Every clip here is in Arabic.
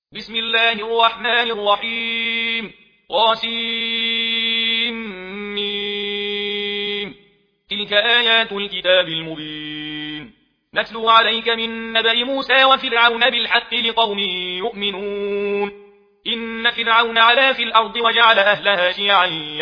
بسم الله الرحمن الرحيم طاسيم. تلك آيات الكتاب المبين نتلو عليك من نبأ موسى وفرعون بالحق لقوم يؤمنون. إن فرعون علا في الأرض وجعل أهلها شيعا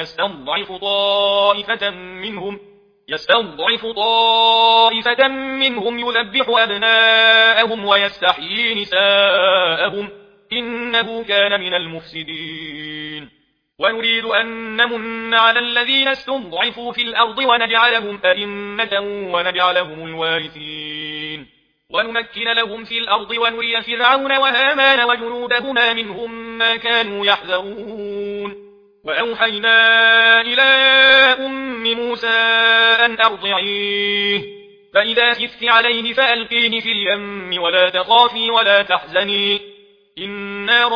يستضعف طائفة منهم يذبح أبناءهم ويستحيي نساءهم إنه كان من المفسدين. ونريد أن نمن على الذين استضعفوا في الأرض ونجعلهم أئمة ونجعلهم الوارثين ونمكن لهم في الأرض ونري فرعون وهامان وجنودهما منهم ما كانوا يحذرون. وأوحينا إلى أم موسى أن أرضعيه فإذا خفت عليه فألقيه في اليم ولا تخافي ولا تحزني إنا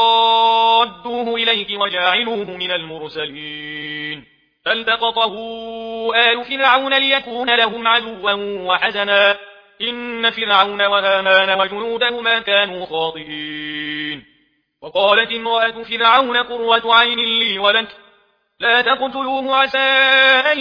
رادوه إليك وجاعلوه من المرسلين. فالتقطه آل فرعون ليكون لهم عدوا وحزنا إن فرعون وهامان وجنودهما كانوا خاطئين. وقالت امرأة فرعون قرة عين لي ولك لا تقتلوه عسى أن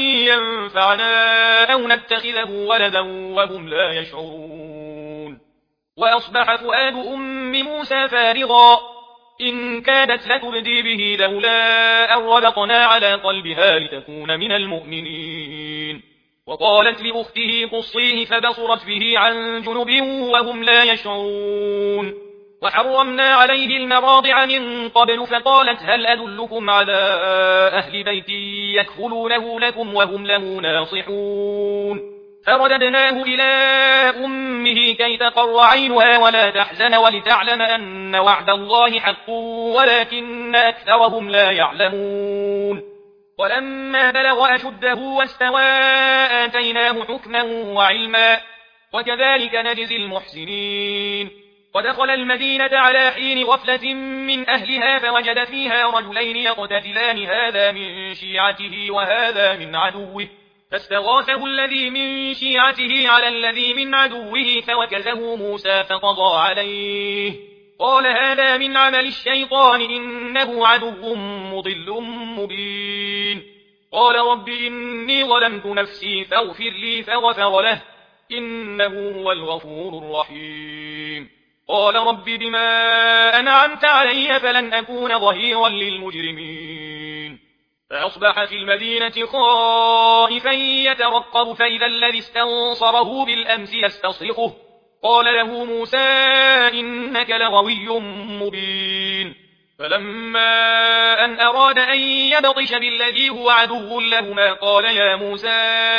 ينفعنا أو نتخذه ولدا وهم لا يشعرون. وأصبح فؤاد أم موسى فارغا إن كادت لتبدي به لولا أن ربطنا على قلبها لتكون من المؤمنين. وقالت لأخته قصيه فبصرت به عن جنب وهم لا يشعرون. وحرمنا عليه المراضع من قبل فقالت هل أدلكم على أهل بيت يكفلونه لكم وهم له ناصحون. فرددناه إلى أمه كي تقر عينها ولا تحزن ولتعلم أن وعد الله حق ولكن أكثرهم لا يعلمون. ولما بلغ أشده واستوى آتيناه حكما وعلما وكذلك نجزي المحسنين. ودخل المدينة على حين غفلة من أهلها فوجد فيها رجلين يقتتلان هذا من شيعته وهذا من عدوه فاستغاثه الذي من شيعته على الذي من عدوه فوكزه موسى فقضى عليه قال هذا من عمل الشيطان إنه عدو مضل مبين. قال رب إني ظلمت نفسي فاغفر لي فغفر له إنه هو الغفور الرحيم. قال رب بما أنعمت علي فلن أكون ظهيرا للمجرمين. فأصبح في المدينة خائفا يترقب فإذا الذي استنصره بالأمس يستصرخه قال له موسى إنك لغوي مبين. فلما أن أراد أن يبطش بالذي هو عدو لهما قال يا موسى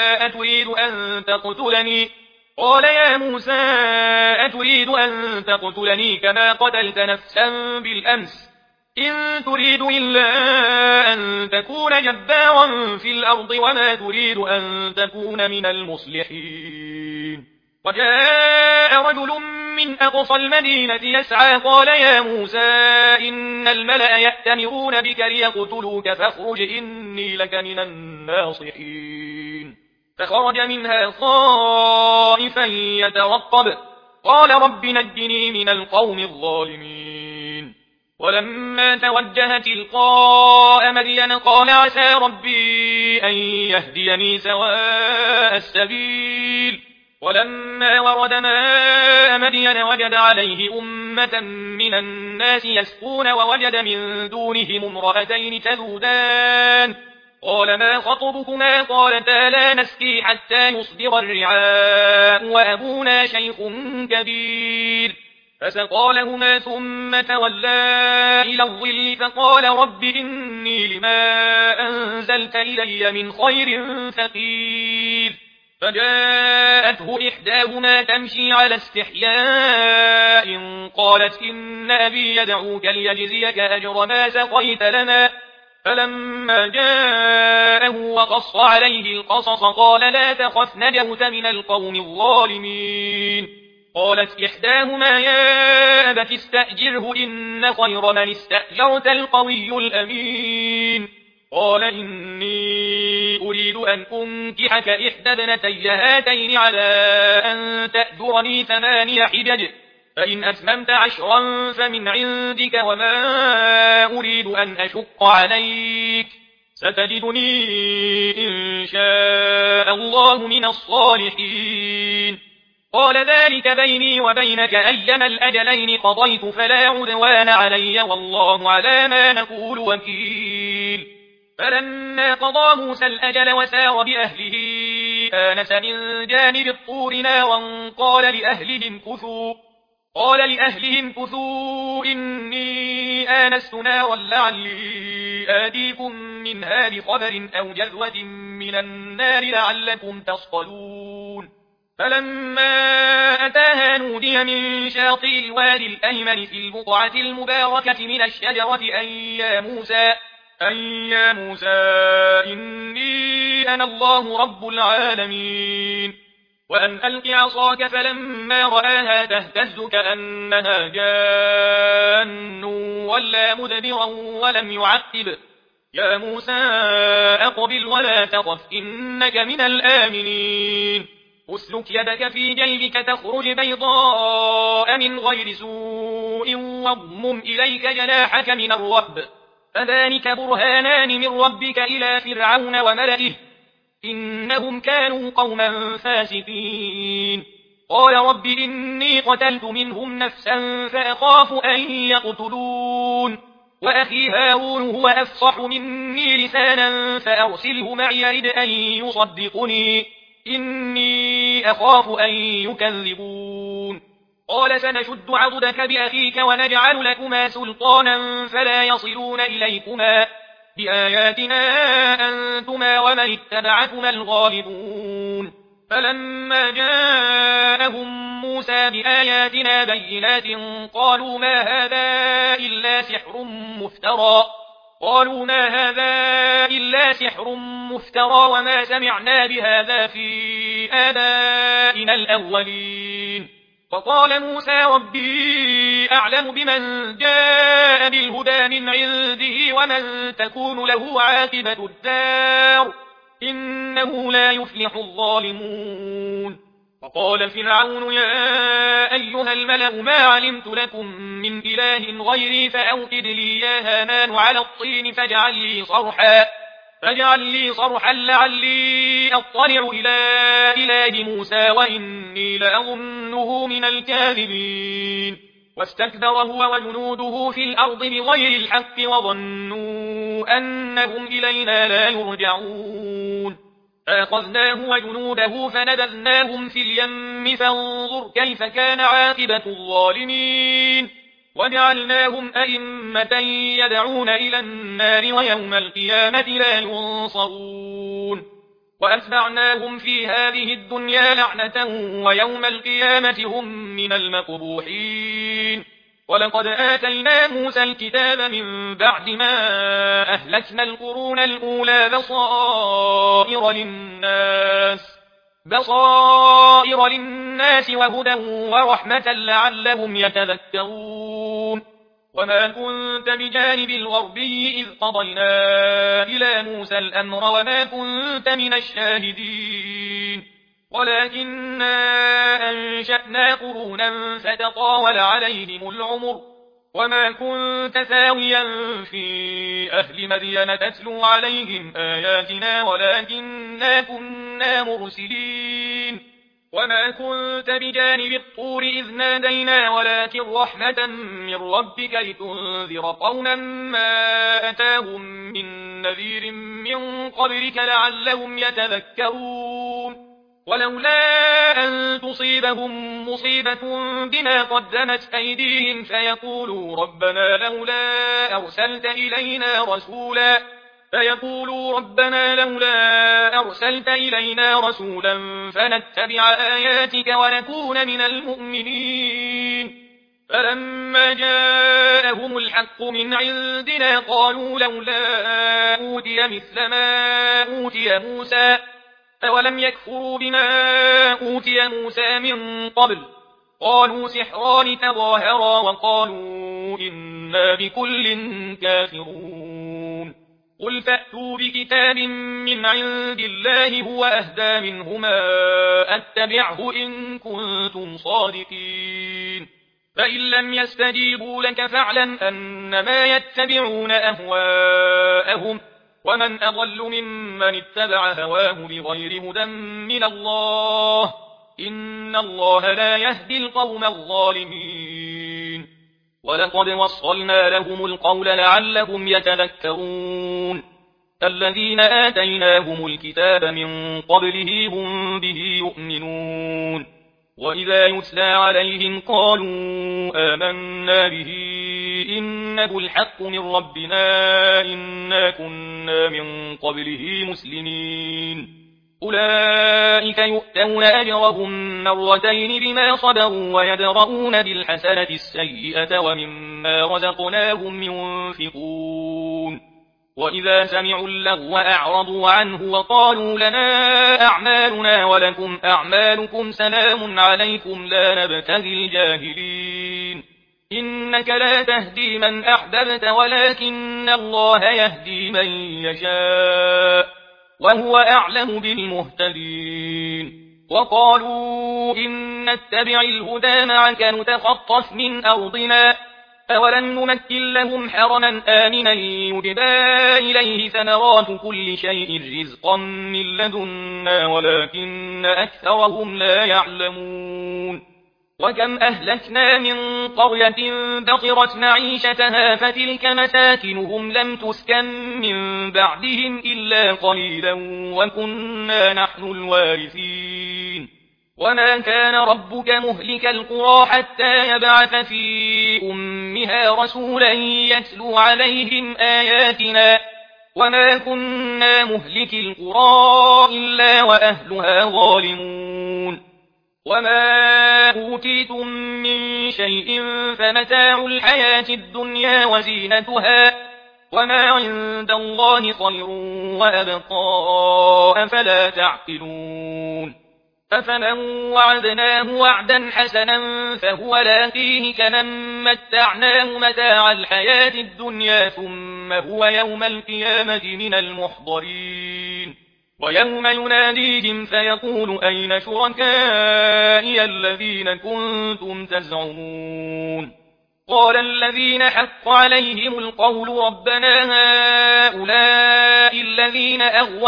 أتريد أن تقتلني كما قتلت نفسا بالأمس إن تريد إلا أن تكون جبارا في الأرض وما تريد أن تكون من المصلحين. وجاء رجل من أقصى المدينة يسعى قال يا موسى إن الملأ يأتمرون بك ليقتلوك فاخرج إني لك من الناصحين. فخرج منها خائفا يترقب قال رب نجني من القوم الظالمين. ولما توجه تلقاء مدين قال عسى ربي أن يهديني سواء السبيل. ولما ورد ماء مدين وجد عليه أمة من الناس يسقون ووجد من دونهم امرأتين تذودان قال ما خطبكما قالتا لا نسقي حتى يصدر الرعاء وأبونا شيخ كبير. فسقى لهما ثم تولى إلى الظل فقال رب إني لما أنزلت إلي من خير فقير. فجاءته إحداهما تمشي على استحياء قالت إن أبي يدعوك ليجزيك أجر ما سقيت لنا. فلما جاءه وقص عليه القصص قال لا تخف نجوت من القوم الظالمين. قالت إحداهما يا أبت استأجره إن خير من استأجرت القوي الأمين. قال إني أريد أن أنكحك إحدى ابنتي هاتين على أن تأجرني 8 حجج فإن أتممت 10 فمن عندك وما أريد أن أشق عليك ستجدني إن شاء الله من الصالحين. قال ذلك بيني وبينك أيما الأجلين قضيت فلا عدوان علي والله على ما نقول وكيل. فلما قضى موسى الأجل وسار بأهله آنس من جانب الطور نارا قال لأهلهم كثوا إني آنست نارا لعلي آتيكم منها بخبر أو جذوة من النار لعلكم تصطلون. فلما أتاها نودي من شاطئ الوادي الأيمن في البقعة المباركة من الشجرة أن يا موسى إني أنا الله رب العالمين وأن ألق عصاك فلما رآها تهتز كأنها جان ولا مدبرا ولم يعقب يا موسى أقبل ولا تخف إنك من الآمنين أسلك يدك في جيبك تخرج بيضاء من غير سوء واضمم إليك جناحك من الرهب فذلك برهانان من ربك إلى فرعون وملئه إنهم كانوا قوما فاسقين. قال رب إني قتلت منهم نفسا فأخاف أن يقتلون وأخي هارون هو أفصح مني لسانا فأرسله معي يرد أن يصدقني إني أخاف أن يكذبون. قال سنشد عضدك بأخيك ونجعل لكما سلطانا فلا يصلون إليكما بآياتنا أنتما ومن اتبعكما الغالبون. فلما جاءهم موسى بآياتنا بينات قالوا ما هذا إلا سحر مفترى وما سمعنا بهذا في آبائنا الأولين. وقال موسى ربي أعلم بمن جاء بالهدى من عنده ومن تكون له عاقبة الدار إنه لا يفلح الظالمون. وقال فرعون يا أيها الملأ ما علمت لكم من إله غيري فأوقد لي يا هامان على الطين فاجعل لي صرحا لعلي أطلع إلى إله موسى وإني لأظنه من الكاذبين. واستكبر هو وجنوده في الأرض بغير الحق وظنوا أنهم إلينا لا يرجعون. فأخذناه وجنوده فنبذناهم في اليم فانظر كيف كان عاقبة الظالمين. وجعلناهم أئمة يدعون إلى النار ويوم القيامة لا ينصرون. وأتبعناهم في هذه الدنيا لعنة ويوم القيامة هم من المقبوحين. ولقد آتينا موسى الكتاب من بعد ما أهلكنا القرون الأولى بصائر للناس وهدى ورحمة لعلهم يتذكرون. وما كنت بجانب الغربي إذ قضينا إلى موسى الأمر وما كنت من الشاهدين ولكننا أنشأنا قرونا فتطاول عليهم العمر وما كنت ثاويا في أهل مدين تتلو عليهم آياتنا ولكننا كنا مرسلين. وما كنت بجانب الطور إذ نادينا ولكن رحمة من ربك لتنذر قوما ما أتاهم من نذير من قبلك لعلهم يتذكرون. ولولا أن تصيبهم مصيبة بما قدمت أيديهم فيقولوا ربنا لولا أرسلت إلينا رسولا فنتبع آياتك ونكون من المؤمنين. فلما جاءهم الحق من عندنا قالوا لولا أوتي مثل ما أوتي موسى أولم يكفروا بما أوتي موسى من قبل قالوا سحران تظاهرا وقالوا إنا بكل كافرون. قل فأتوا بكتاب من عند الله هو أهدى منهما أتبعه إن كنتم صادقين. فإن لم يستجيبوا لك فاعلم أنما يتبعون أهواءهم ومن أضل ممن اتبع هواه بغير هدى من الله إن الله لا يهدي القوم الظالمين ولقد وصلنا لهم القول لعلهم يتذكرون الذين آتيناهم الكتاب من قبله هم به يؤمنون وإذا يتلى عليهم قالوا آمنا به إنه الحق من ربنا إنا كنا من قبله مسلمين أولئك يؤتون أجرهم مرتين بما صبروا ويدرؤون بالحسنة السيئة ومما رزقناهم ينفقون وإذا سمعوا اللغو أعرضوا عنه وقالوا لنا أعمالنا ولكم أعمالكم سلام عليكم لا نبتغي الجاهلين إنك لا تهدي من أحببت ولكن الله يهدي من يشاء وهو أعلم بالمهتدين وقالوا إن نتبع الهدى معك نتخطف من أرضنا أولم نمكن لهم حرما آمنا يجبى إليه ثمرات كل شيء رزقا من لدنا ولكن أكثرهم لا يعلمون وكم أهلكنا من قرية بطرت معيشتها فتلك مساكنهم لم تسكن من بعدهم إلا قليلا وكنا نحن الوارثين وما كان ربك مهلك القرى حتى يبعث في أمها رسولا يتلو عليهم آياتنا وما كنا مهلك القرى إلا وأهلها ظالمون وما أوتيتم من شيء فمتاع الحياة الدنيا وزينتها وما عند الله خير وأبقى أفلا تعقلون أفمن وعدناه وعدا حسنا فهو لاقيه كمن متعناه متاع الحياة الدنيا ثم هو يوم القيامة من المحضرين ويوم يناديهم فيقول أين شركائي الذين كنتم تزعمون قال الذين حق عليهم القول ربنا هؤلاء الذين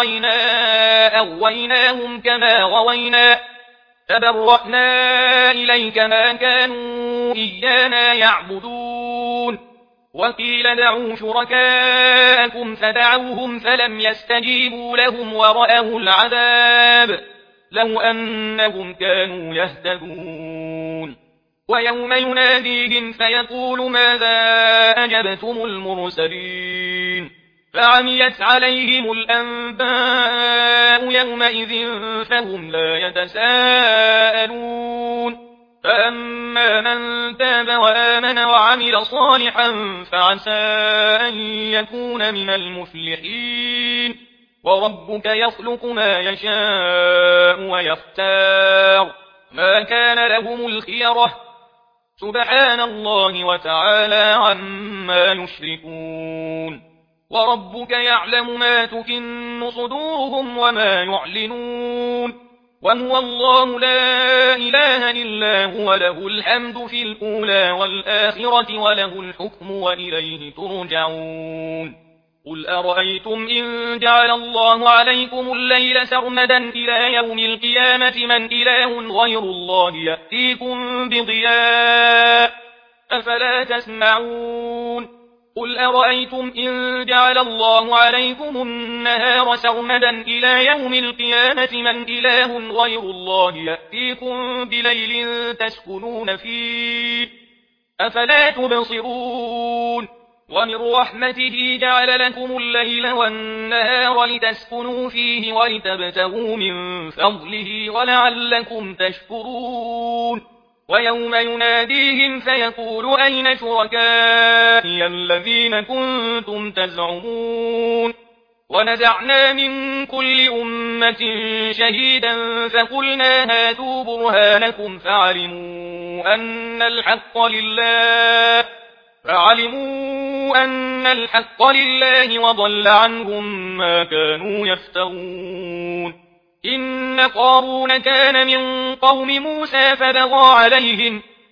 أغويناهم كما غوينا تبرأنا إليك ما كانوا إيانا يعبدون وقيل دعوا شركاءكم فدعوهم فلم يستجيبوا لهم ورأوا العذاب لو أنهم كانوا يهتدون ويوم يناديهم فيقول ماذا أجبتم المرسلين فعميت عليهم الأنباء يومئذ فهم لا يتساءلون فأما من تاب وآمن وعمل صالحا فعسى أن يكون من المفلحين وربك يخلق ما يشاء ويختار ما كان لهم الخيرة سبحان الله وتعالى عما يشركون وربك يعلم ما تكن صدورهم وما يعلنون وهو الله لا إله إلا هو له الحمد في الأولى والآخرة وله الحكم وإليه ترجعون قل أرأيتم إن جعل الله عليكم الليل سرمدا إلى يوم القيامة من إله غير الله يأتيكم بضياء أفلا تسمعون قل أرأيتم إن جعل الله عليكم النهار سرمدا إلى يوم القيامة من إله غير الله يأتيكم بليل تسكنون فيه أفلا تبصرون ومن رحمته جعل لكم الليل والنهار لتسكنوا فيه ولتبتغوا من فضله ولعلكم تشكرون ويوم يناديهم فيقول أين شركائي الذين كنتم تزعمون ونزعنا من كل أمة شهيدا فقلنا هاتوا برهانكم فعلموا أن الحق لله وضل عنهم ما كانوا يفترون إن قارون كان من قوم موسى فبغى عليهم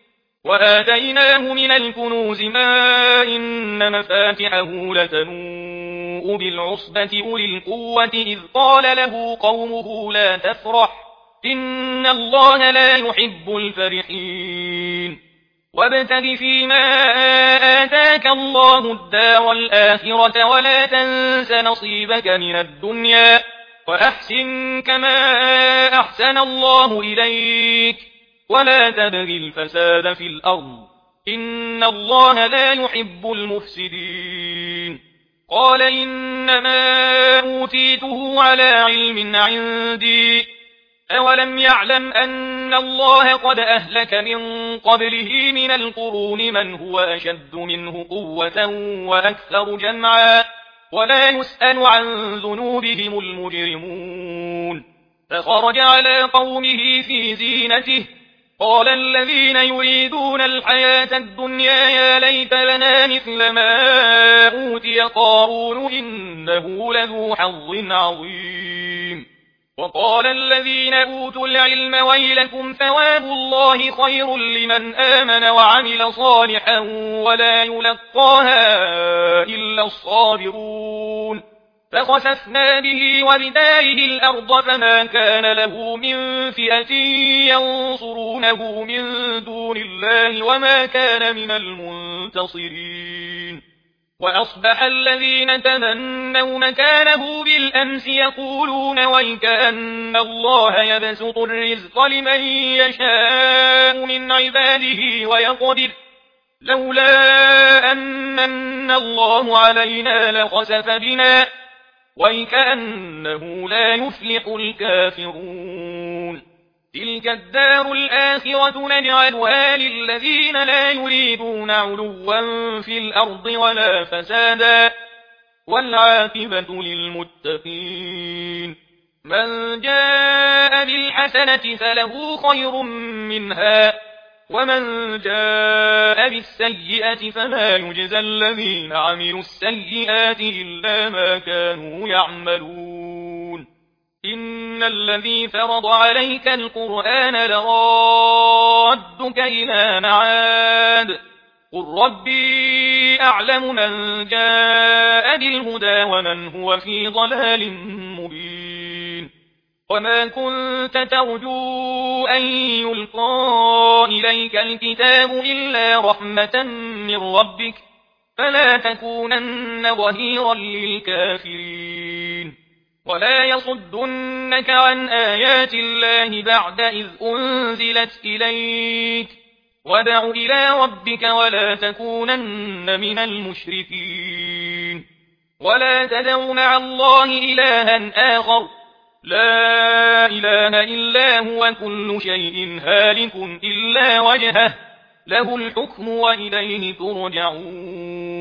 وآتيناه من الكنوز ما إن مفاتحه لتنوء بالعصبة أولي القوة إذ قال له قومه لا تفرح إن الله لا يحب الفرحين وابتغ فيما آتاك الله الدار الآخرة ولا تنس نصيبك من الدنيا وأحسن كما أحسن الله إليك ولا تبغ الفساد في الأرض إن الله لا يحب المفسدين قال إنما أوتيته على علم عندي أولم يعلم أن الله قد أهلك من قبله من القرون من هو أشد منه قوة وأكثر جمعا ولا يسأل عن ذنوبهم المجرمون فخرج على قومه في زينته قال الذين يريدون الحياة الدنيا يا ليت لنا مثل ما أوتي قارون إنه لذو حظ عظيم وقال الذين أوتوا العلم ويلكم ثواب الله خير لمن آمن وعمل صالحا ولا يلقاها إلا الصابرون فخسفنا به وبداره الأرض فما كان له من فئة ينصرونه من دون الله وما كان من المنتصرين وأصبح الذين تمنوا مكانه بالأمس يقولون ويكأن الله يبسط الرزق لمن يشاء من عباده ويقدر لولا أن الله علينا لخسف بنا ويكأنه لا يفلح الكافرون تلك الدار الآخرة نجعلها للذين لا يريدون علوا في الأرض ولا فسادا والعاقبة للمتقين من جاء بالحسنة فله خير منها ومن جاء بالسيئة فلا يجزى الذين عملوا السيئات إلا ما كانوا يعملون إن الذي فرض عليك القرآن لرادك إلى معاد قل ربي أعلم من جاء بالهدى ومن هو في ضلال مبين وما كنت ترجو أن يلقى إليك الكتاب إلا رحمة من ربك فلا تكونن ظهيرا للكافرين ولا يصدنك عن آيات الله بعد إذ أنزلت إليك وادع إلى ربك ولا تكونن من المشركين ولا تدع مع الله إلها آخر لا إله إلا هو كل شيء هالك إلا وجهه له الحكم وإليه ترجعون